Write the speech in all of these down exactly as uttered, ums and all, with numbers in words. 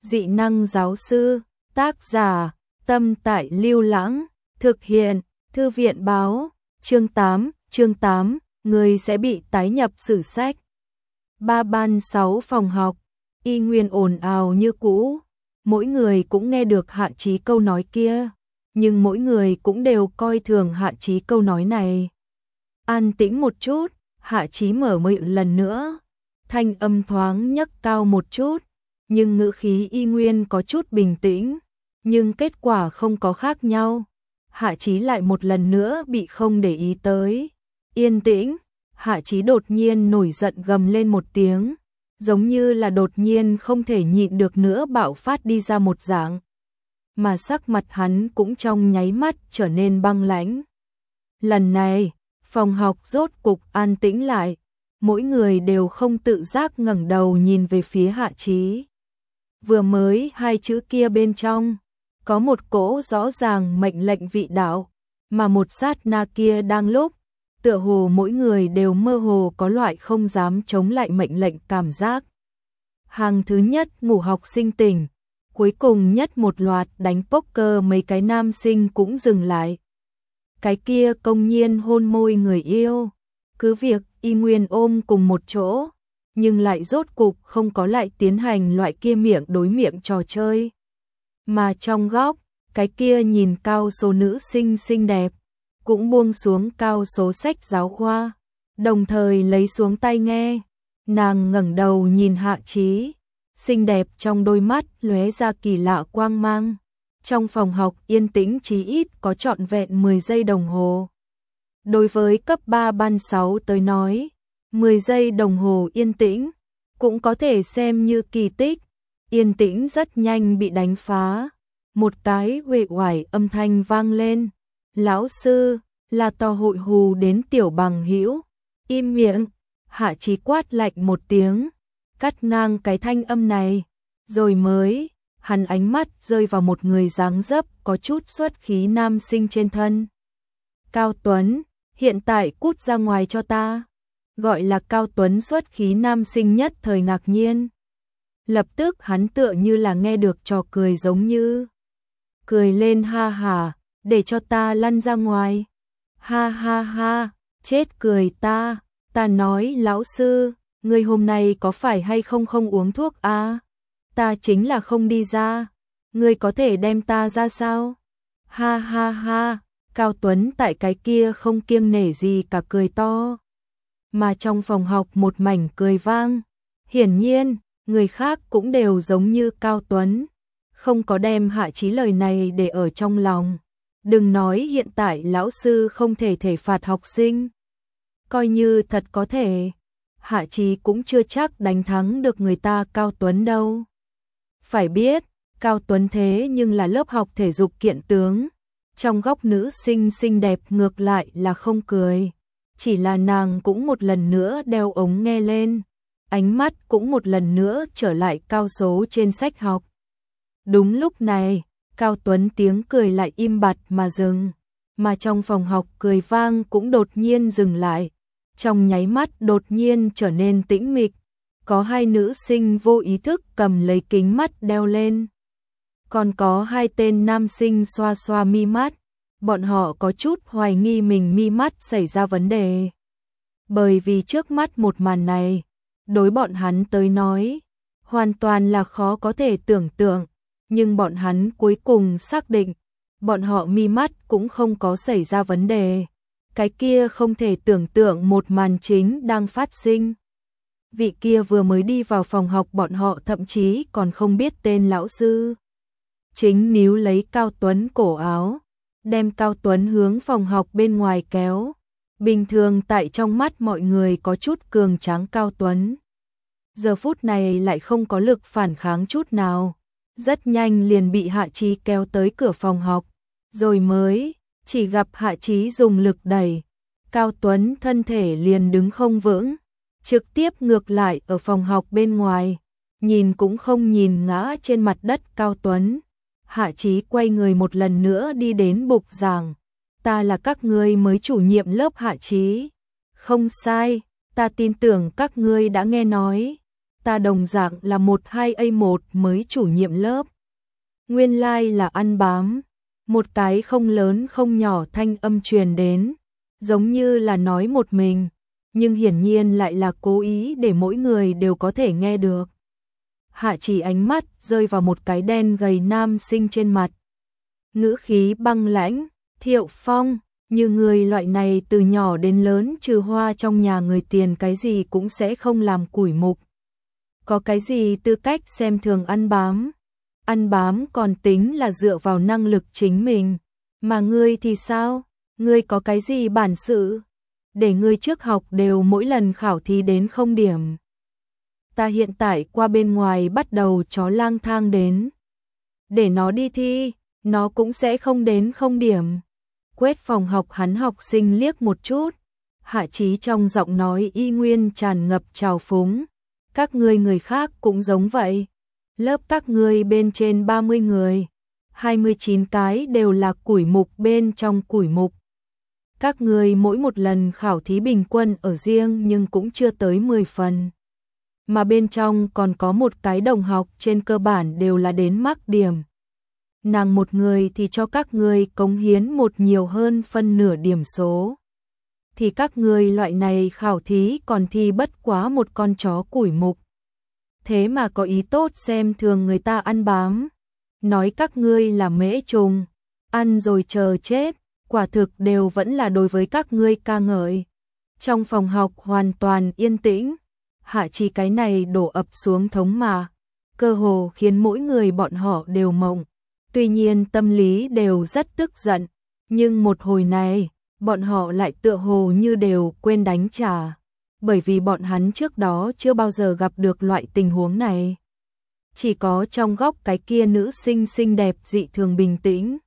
Dị năng giáo sư, tác giả, Tâm Tại Lưu Lãng, thực hiện, Thư viện báo, chương tám, chương tám, người sẽ bị tái nhập sử sách. Ba ban sáu phòng học, y nguyên ồn ào như cũ, mỗi người cũng nghe được Hạ Chí câu nói kia, nhưng mỗi người cũng đều coi thường Hạ Chí câu nói này. An tĩnh một chút, Hạ Chí mở miệng lần nữa, thanh âm thoáng nhấc cao một chút, nhưng ngữ khí y nguyên có chút bình tĩnh, nhưng kết quả không có khác nhau. Hạ Chí lại một lần nữa bị không để ý tới. Yên tĩnh, Hạ Chí đột nhiên nổi giận gầm lên một tiếng, giống như là đột nhiên không thể nhịn được nữa bạo phát đi ra một dạng. Mà sắc mặt hắn cũng trong nháy mắt trở nên băng lãnh. Lần này, phòng học rốt cục an tĩnh lại, mỗi người đều không tự giác ngẩng đầu nhìn về phía Hạ Chí. Vừa mới hai chữ kia bên trong, có một cỗ rõ ràng mệnh lệnh vị đạo, mà một sát na kia đang lúc, tựa hồ mỗi người đều mơ hồ có loại không dám chống lại mệnh lệnh cảm giác. Hàng thứ nhất ngủ học sinh tỉnh, cuối cùng nhất một loạt đánh poker mấy cái nam sinh cũng dừng lại. Cái kia công nhiên hôn môi người yêu, cứ việc y nguyên ôm cùng một chỗ, nhưng lại rốt cục không có lại tiến hành loại kia miệng đối miệng trò chơi. Mà trong góc, cái kia nhìn cao số nữ sinh xinh đẹp, cũng buông xuống cao số sách giáo khoa, đồng thời lấy xuống tai nghe. Nàng ngẩng đầu nhìn Hạ Chí, xinh đẹp trong đôi mắt lóe ra kỳ lạ quang mang. Trong phòng học yên tĩnh chí ít có trọn vẹn mười giây đồng hồ. Đối với cấp ba ban sáu tới nói, mười giây đồng hồ yên tĩnh cũng có thể xem như kỳ tích. Yên tĩnh rất nhanh bị đánh phá. Một cái uể oải âm thanh vang lên. Lão sư, là to hội hù đến tiểu bằng hữu. Im miệng, Hạ Chí quát lạnh một tiếng, cắt ngang cái thanh âm này. Rồi mới, hắn ánh mắt rơi vào một người dáng dấp có chút xuất khí nam sinh trên thân. Cao Tuấn, hiện tại cút ra ngoài cho ta. Gọi là Cao Tuấn xuất khí nam sinh nhất thời ngạc nhiên. Lập tức hắn tựa như là nghe được trò cười giống như. Cười lên ha hả, để cho ta lăn ra ngoài. Ha ha ha, chết cười ta, ta nói lão sư, người hôm nay có phải hay không không uống thuốc à? Ta chính là không đi ra, người có thể đem ta ra sao? Ha ha ha, Cao Tuấn tại cái kia không kiêng nể gì cả cười to. Mà trong phòng học một mảnh cười vang. Hiển nhiên, người khác cũng đều giống như Cao Tuấn, không có đem Hạ Chí lời này để ở trong lòng. Đừng nói hiện tại lão sư không thể thể phạt học sinh. Coi như thật có thể, Hạ Chí cũng chưa chắc đánh thắng được người ta Cao Tuấn đâu. Phải biết, Cao Tuấn thế nhưng là lớp học thể dục kiện tướng. Trong góc nữ sinh xinh đẹp ngược lại là không cười. Chỉ là nàng cũng một lần nữa đeo ống nghe lên. Ánh mắt cũng một lần nữa trở lại cao số trên sách học. Đúng lúc này, Cao Tuấn tiếng cười lại im bặt mà dừng. Mà trong phòng học cười vang cũng đột nhiên dừng lại. Trong nháy mắt đột nhiên trở nên tĩnh mịch. Có hai nữ sinh vô ý thức cầm lấy kính mắt đeo lên. Còn có hai tên nam sinh xoa xoa mi mắt. Bọn họ có chút hoài nghi mình mi mắt xảy ra vấn đề. Bởi vì trước mắt một màn này, đối bọn hắn tới nói, hoàn toàn là khó có thể tưởng tượng. Nhưng bọn hắn cuối cùng xác định, bọn họ mi mắt cũng không có xảy ra vấn đề. Cái kia không thể tưởng tượng một màn chính đang phát sinh. Vị kia vừa mới đi vào phòng học bọn họ thậm chí còn không biết tên lão sư. Chính níu lấy Cao Tuấn cổ áo, đem Cao Tuấn hướng phòng học bên ngoài kéo. Bình thường tại trong mắt mọi người có chút cường tráng Cao Tuấn, giờ phút này lại không có lực phản kháng chút nào. Rất nhanh liền bị Hạ Chí kéo tới cửa phòng học. Rồi mới, chỉ gặp Hạ Chí dùng lực đẩy. Cao Tuấn thân thể liền đứng không vững, trực tiếp ngược lại ở phòng học bên ngoài. Nhìn cũng không nhìn ngã trên mặt đất Cao Tuấn. Hạ Chí quay người một lần nữa đi đến bục giảng. Ta là các ngươi mới chủ nhiệm lớp Hạ Chí. Không sai, ta tin tưởng các ngươi đã nghe nói. ta đồng dạng là một hai A một mới chủ nhiệm lớp. Nguyên lai like là ăn bám. Một cái không lớn không nhỏ thanh âm truyền đến, giống như là nói một mình, nhưng hiển nhiên lại là cố ý để mỗi người đều có thể nghe được. Hạ Chỉ ánh mắt rơi vào một cái đen gầy nam sinh trên mặt. Ngữ khí băng lãnh, Thiệu Phong, như người loại này từ nhỏ đến lớn trừ hoa trong nhà người tiền cái gì cũng sẽ không làm củi mục. Có cái gì tư cách xem thường ăn bám? Ăn bám còn tính là dựa vào năng lực chính mình. Mà ngươi thì sao? Ngươi có cái gì bản sự? Để ngươi trước học đều mỗi lần khảo thí đến không điểm. Ta hiện tại qua bên ngoài bắt đầu chó lang thang đến. Để nó đi thi, nó cũng sẽ không đến không điểm. Quét phòng học hắn học sinh liếc một chút. Hạ Chí trong giọng nói y nguyên tràn ngập trào phúng. Các ngươi người khác cũng giống vậy. Lớp các ngươi bên trên ba mươi người, hai mươi chín cái đều là củi mục bên trong củi mục. Các ngươi mỗi một lần khảo thí bình quân ở riêng nhưng cũng chưa tới mười phần. Mà bên trong còn có một cái đồng học trên cơ bản đều là đến mắc điểm. Nàng một người thì cho các ngươi cống hiến một nhiều hơn phân nửa điểm số. Thì các ngươi loại này khảo thí còn thi bất quá một con chó củi mục. Thế mà có ý tốt xem thường người ta ăn bám. Nói các ngươi là mễ trùng, ăn rồi chờ chết, quả thực đều vẫn là đối với các ngươi ca ngợi. Trong phòng học hoàn toàn yên tĩnh, Hạ Chỉ cái này đổ ập xuống thống mà, cơ hồ khiến mỗi người bọn họ đều mộng. Tuy nhiên tâm lý đều rất tức giận, nhưng một hồi này, bọn họ lại tựa hồ như đều quên đánh trả. Bởi vì bọn hắn trước đó chưa bao giờ gặp được loại tình huống này. Chỉ có trong góc cái kia nữ sinh xinh đẹp dị thường bình tĩnh.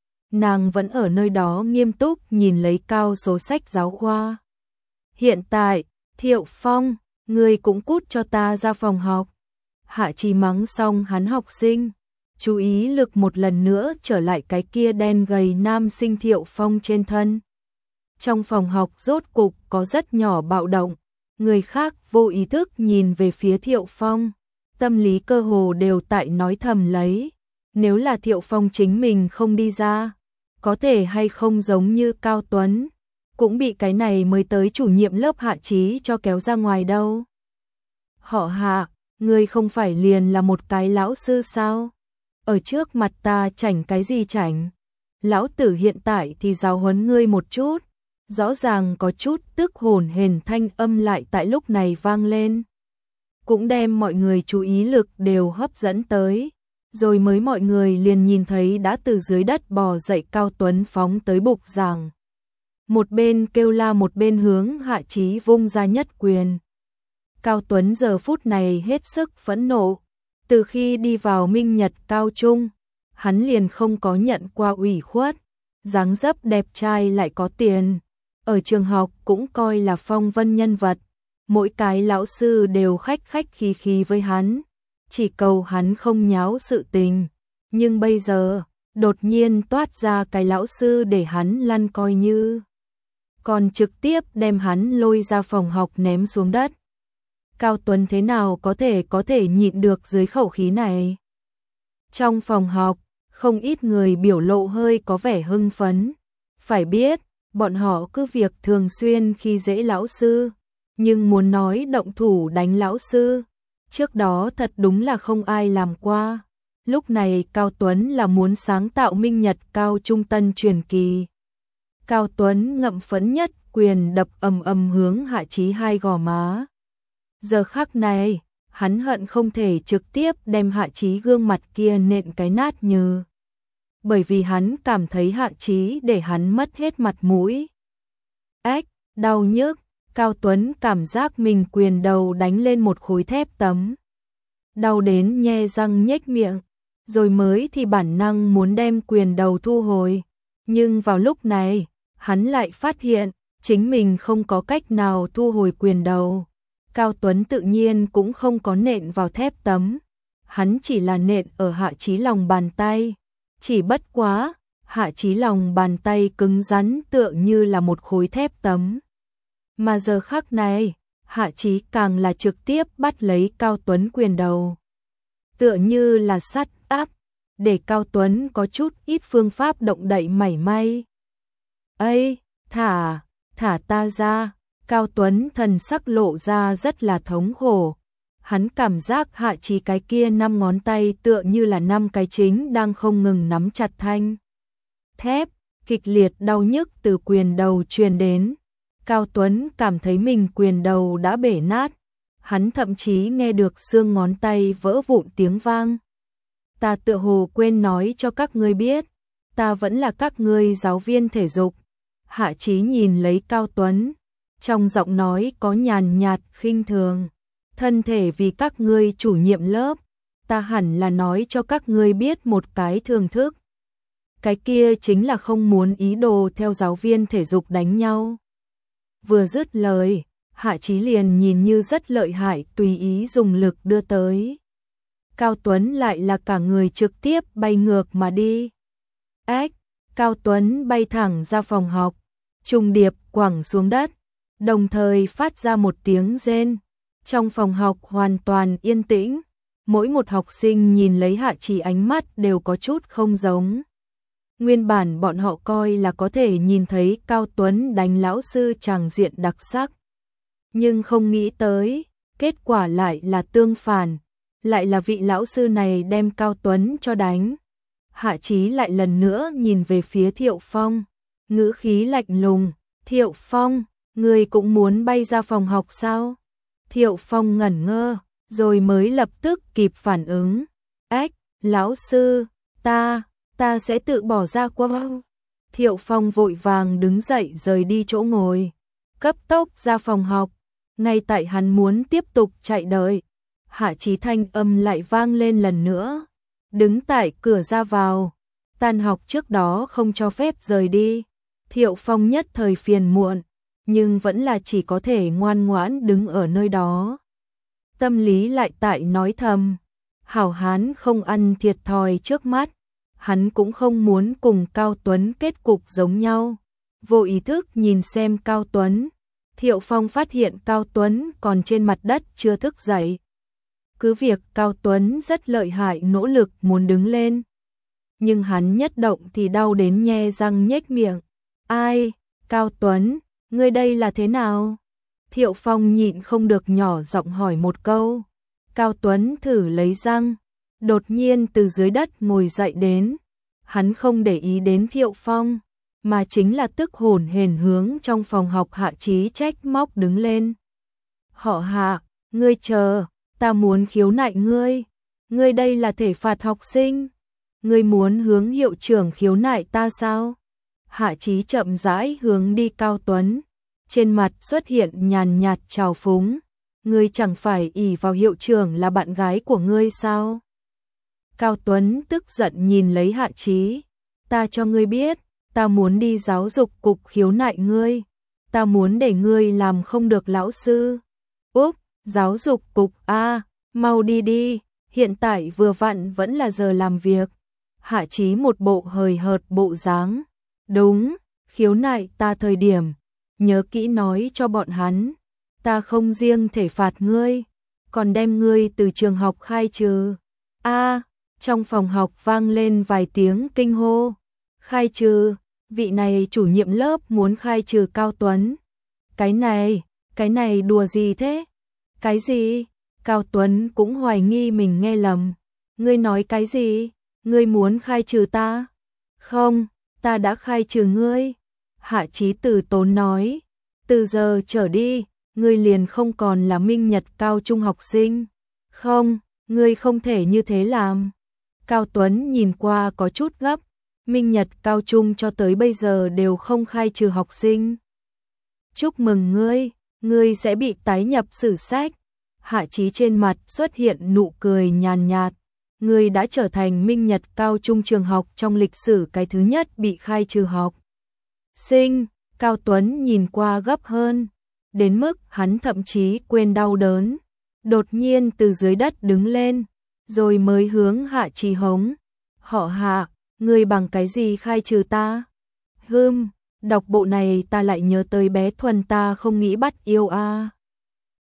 Nàng vẫn ở nơi đó nghiêm túc nhìn lấy cao số sách giáo khoa. Hiện tại, Thiệu Phong, ngươi cũng cút cho ta ra phòng học. Hạ Chỉ mắng xong hắn học sinh, chú ý lực một lần nữa trở lại cái kia đen gầy nam sinh Thiệu Phong trên thân. Trong phòng học rốt cục có rất nhỏ bạo động. Người khác vô ý thức nhìn về phía Thiệu Phong, tâm lý cơ hồ đều tại nói thầm lấy. Nếu là Thiệu Phong chính mình không đi ra, có thể hay không giống như Cao Tuấn, cũng bị cái này mới tới chủ nhiệm lớp Hạ Chí cho kéo ra ngoài đâu. Họ Hạ, ngươi không phải liền là một cái lão sư sao? Ở trước mặt ta chảnh cái gì chảnh? Lão tử hiện tại thì giáo huấn ngươi một chút. Rõ ràng có chút tức hồn hển thanh âm lại tại lúc này vang lên. Cũng đem mọi người chú ý lực đều hấp dẫn tới. Rồi mới mọi người liền nhìn thấy đã từ dưới đất bò dậy Cao Tuấn phóng tới bục giảng. Một bên kêu la một bên hướng Hạ Chí vung ra nhất quyền. Cao Tuấn giờ phút này hết sức phẫn nộ. Từ khi đi vào Minh Nhật Cao Trung, hắn liền không có nhận qua ủy khuất. Dáng dấp đẹp trai lại có tiền. Ở trường học cũng coi là phong vân nhân vật, mỗi cái lão sư đều khách khách khí khí với hắn, chỉ cầu hắn không nháo sự tình. Nhưng bây giờ, đột nhiên toát ra cái lão sư để hắn lăn coi như. Còn trực tiếp đem hắn lôi ra phòng học ném xuống đất. Cao Tuấn thế nào có thể có thể nhịn được dưới khẩu khí này? Trong phòng học, không ít người biểu lộ hơi có vẻ hưng phấn. Phải biết, bọn họ cứ việc thường xuyên khi dễ lão sư, nhưng muốn nói động thủ đánh lão sư, trước đó thật đúng là không ai làm qua. Lúc này Cao Tuấn là muốn sáng tạo Minh Nhật Cao Trung tân truyền kỳ. Cao Tuấn ngậm phẫn nhất quyền đập ầm ầm hướng Hạ Chí hai gò má. Giờ khắc này, hắn hận không thể trực tiếp đem Hạ Chí gương mặt kia nện cái nát như. Bởi vì hắn cảm thấy Hạ Chí để hắn mất hết mặt mũi. Ách, đau nhức, Cao Tuấn cảm giác mình quyền đầu đánh lên một khối thép tấm. Đau đến nhe răng nhếch miệng, rồi mới thì bản năng muốn đem quyền đầu thu hồi. Nhưng vào lúc này, hắn lại phát hiện, chính mình không có cách nào thu hồi quyền đầu. Cao Tuấn tự nhiên cũng không có nện vào thép tấm. Hắn chỉ là nện ở Hạ Chí lòng bàn tay. Chỉ bất quá, Hạ Chí lòng bàn tay cứng rắn tựa như là một khối thép tấm. Mà giờ khắc này, Hạ Chí càng là trực tiếp bắt lấy Cao Tuấn quyền đầu. Tựa như là sắt áp, để Cao Tuấn có chút ít phương pháp động đậy mảy may. Ây, thả, thả ta ra, Cao Tuấn thần sắc lộ ra rất là thống khổ. Hắn cảm giác Hạ Chí cái kia năm ngón tay tựa như là năm cái chính đang không ngừng nắm chặt thanh thép, kịch liệt đau nhức từ quyền đầu truyền đến. Cao Tuấn cảm thấy mình quyền đầu đã bể nát, hắn thậm chí nghe được xương ngón tay vỡ vụn tiếng vang. Ta tựa hồ quên nói cho các ngươi biết, ta vẫn là các ngươi giáo viên thể dục. Hạ Chí nhìn lấy Cao Tuấn, trong giọng nói có nhàn nhạt khinh thường. Thân thể vì các ngươi chủ nhiệm lớp, ta hẳn là nói cho các ngươi biết một cái thường thức. Cái kia chính là không muốn ý đồ theo giáo viên thể dục đánh nhau. Vừa dứt lời, Hạ Chí liền nhìn như rất lợi hại tùy ý dùng lực đưa tới. Cao Tuấn lại là cả người trực tiếp bay ngược mà đi. Ếch, Cao Tuấn bay thẳng ra phòng học, trùng điệp quẳng xuống đất, đồng thời phát ra một tiếng rên. Trong phòng học hoàn toàn yên tĩnh, mỗi một học sinh nhìn lấy Hạ Chí ánh mắt đều có chút không giống. Nguyên bản bọn họ coi là có thể nhìn thấy Cao Tuấn đánh lão sư tràng diện đặc sắc. Nhưng không nghĩ tới, kết quả lại là tương phản, lại là vị lão sư này đem Cao Tuấn cho đánh. Hạ Chí lại lần nữa nhìn về phía Thiệu Phong, ngữ khí lạnh lùng, Thiệu Phong, người cũng muốn bay ra phòng học sao? Thiệu Phong ngẩn ngơ, rồi mới lập tức kịp phản ứng. Ếch, lão sư, ta, ta sẽ tự bỏ ra qua. Thiệu Phong vội vàng đứng dậy rời đi chỗ ngồi, cấp tốc ra phòng học. Ngay tại hắn muốn tiếp tục chạy đợi, Hạ Chí thanh âm lại vang lên lần nữa. Đứng tại cửa ra vào, tan học trước đó không cho phép rời đi. Thiệu Phong nhất thời phiền muộn, nhưng vẫn là chỉ có thể ngoan ngoãn đứng ở nơi đó. Tâm lý lại tại nói thầm, hảo hán không ăn thiệt thòi trước mắt, hắn cũng không muốn cùng Cao Tuấn kết cục giống nhau. Vô ý thức nhìn xem Cao Tuấn, Thiệu Phong phát hiện Cao Tuấn còn trên mặt đất chưa thức dậy. Cứ việc Cao Tuấn rất lợi hại nỗ lực muốn đứng lên, nhưng hắn nhất động thì đau đến nhe răng nhếch miệng. Ai, Cao Tuấn, ngươi đây là thế nào? Thiệu Phong nhịn không được nhỏ giọng hỏi một câu. Cao Tuấn thử lấy răng, đột nhiên từ dưới đất ngồi dậy đến. Hắn không để ý đến Thiệu Phong, mà chính là tức hồn hển hướng trong phòng học Hạ Chí trách móc đứng lên. Họ Hạ, ngươi chờ, ta muốn khiếu nại ngươi. Ngươi đây là thể phạt học sinh. Ngươi muốn hướng hiệu trưởng khiếu nại ta sao? Hạ Chí chậm rãi hướng đi Cao Tuấn, trên mặt xuất hiện nhàn nhạt trào phúng. Ngươi chẳng phải ỷ vào hiệu trưởng là bạn gái của ngươi sao? Cao Tuấn tức giận nhìn lấy Hạ Chí. Ta cho ngươi biết, ta muốn đi giáo dục cục khiếu nại ngươi. Ta muốn để ngươi làm không được lão sư. Úp, giáo dục cục a, mau đi đi, hiện tại vừa vặn vẫn là giờ làm việc. Hạ Chí một bộ hời hợt bộ dáng. Đúng, khiếu nại ta thời điểm, nhớ kỹ nói cho bọn hắn, ta không riêng thể phạt ngươi, còn đem ngươi từ trường học khai trừ. A, trong phòng học vang lên vài tiếng kinh hô. Khai trừ, vị này chủ nhiệm lớp muốn khai trừ Cao Tuấn. Cái này, cái này đùa gì thế? Cái gì? Cao Tuấn cũng hoài nghi mình nghe lầm. Ngươi nói cái gì? Ngươi muốn khai trừ ta? Không, ta đã khai trừ ngươi. Hạ Chí từ tốn nói. Từ giờ trở đi, ngươi liền không còn là Minh Nhật cao trung học sinh. Không, ngươi không thể như thế làm. Cao Tuấn nhìn qua có chút gấp. Minh Nhật cao trung cho tới bây giờ đều không khai trừ học sinh. Chúc mừng ngươi, ngươi sẽ bị tái nhập sử sách. Hạ Chí trên mặt xuất hiện nụ cười nhàn nhạt. Ngươi đã trở thành Minh Nhật cao trung trường học trong lịch sử cái thứ nhất bị khai trừ học sinh. Cao Tuấn nhìn qua gấp hơn, đến mức hắn thậm chí quên đau đớn. Đột nhiên từ dưới đất đứng lên, rồi mới hướng Hạ Chí hống. Họ Hạ, ngươi bằng cái gì khai trừ ta? Hừm, đọc bộ này ta lại nhớ tới bé Thuần ta không nghĩ bắt yêu a.